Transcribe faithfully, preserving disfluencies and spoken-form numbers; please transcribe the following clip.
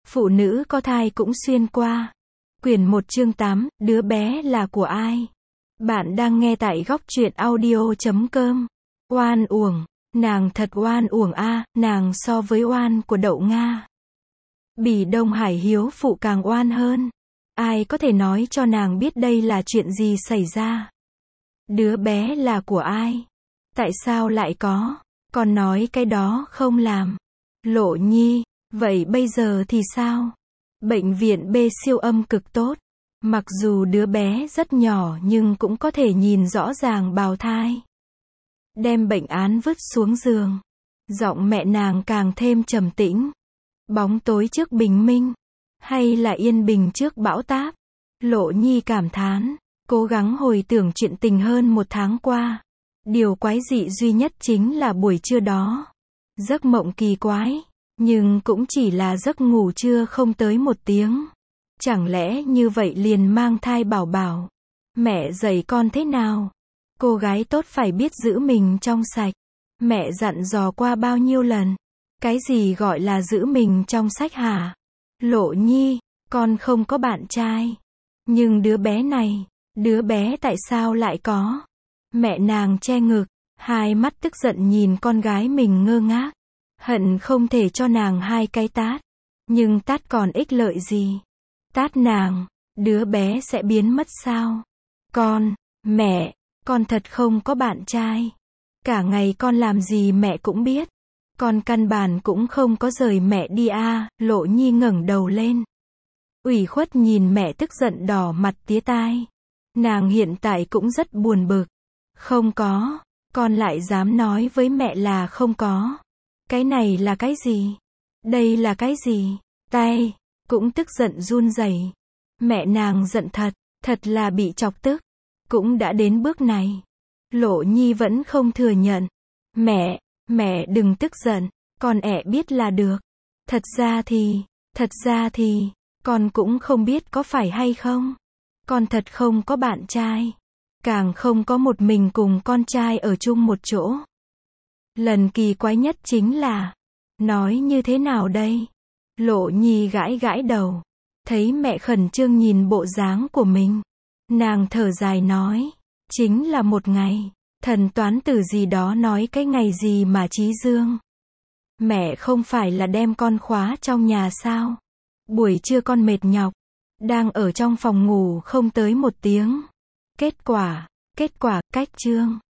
Phụ nữ có thai cũng xuyên qua. Quyển một chương tám, đứa bé là của ai? Bạn đang nghe tại góc truyện audio chấm com. Oan uổng, nàng thật oan uổng a, nàng so với oan của Đậu Nga. Bỉ Đông Hải hiếu phụ càng oan hơn. Ai có thể nói cho nàng biết đây là chuyện gì xảy ra? Đứa bé là của ai? Tại sao lại có? Con nói cái đó không làm. Lộ Nhi, vậy bây giờ thì sao? Bệnh viện B siêu âm cực tốt. Mặc dù đứa bé rất nhỏ nhưng cũng có thể nhìn rõ ràng bào thai. Đem bệnh án vứt xuống giường. Giọng mẹ nàng càng thêm trầm tĩnh. Bóng tối trước bình minh. Hay là yên bình trước bão táp? Lộ Nhi cảm thán. Cố gắng hồi tưởng chuyện tình hơn một tháng qua. Điều quái dị duy nhất chính là buổi trưa đó. Giấc mộng kỳ quái. Nhưng cũng chỉ là giấc ngủ trưa không tới một tiếng. Chẳng lẽ như vậy liền mang thai bảo bảo? Mẹ dạy con thế nào? Cô gái tốt phải biết giữ mình trong sạch. Mẹ dặn dò qua bao nhiêu lần? Cái gì gọi là giữ mình trong sạch hả? Lộ Nhi, con không có bạn trai. Nhưng đứa bé này, đứa bé tại sao lại có? Mẹ nàng che ngực, hai mắt tức giận nhìn con gái mình ngơ ngác. Hận không thể cho nàng hai cái tát. Nhưng tát còn ích lợi gì? Tát nàng, đứa bé sẽ biến mất sao? Con, mẹ, con thật không có bạn trai. Cả ngày con làm gì mẹ cũng biết. Con căn bản cũng không có rời mẹ đi a. Lộ Nhi ngẩng đầu lên. Ủy khuất nhìn mẹ tức giận đỏ mặt tía tai. Nàng hiện tại cũng rất buồn bực. Không có, con lại dám nói với mẹ là không có. Cái này là cái gì? Đây là cái gì? Tay, cũng tức giận run rẩy. Mẹ nàng giận thật, thật là bị chọc tức. Cũng đã đến bước này. Lộ Nhi vẫn không thừa nhận. Mẹ, mẹ đừng tức giận, con ẹ biết là được. Thật ra thì, thật ra thì, con cũng không biết có phải hay không. Con thật không có bạn trai. Càng không có một mình cùng con trai ở chung một chỗ. Lần kỳ quái nhất chính là, nói như thế nào đây? Lộ Nhi gãi gãi đầu. Thấy mẹ khẩn trương nhìn bộ dáng của mình. Nàng thở dài nói, chính là một ngày. Thần toán tử gì đó nói cái ngày gì mà Chí Dương. Mẹ không phải là đem con khóa trong nhà sao? Buổi trưa con mệt nhọc. Đang ở trong phòng ngủ không tới một tiếng. Kết quả, kết quả, cách chương.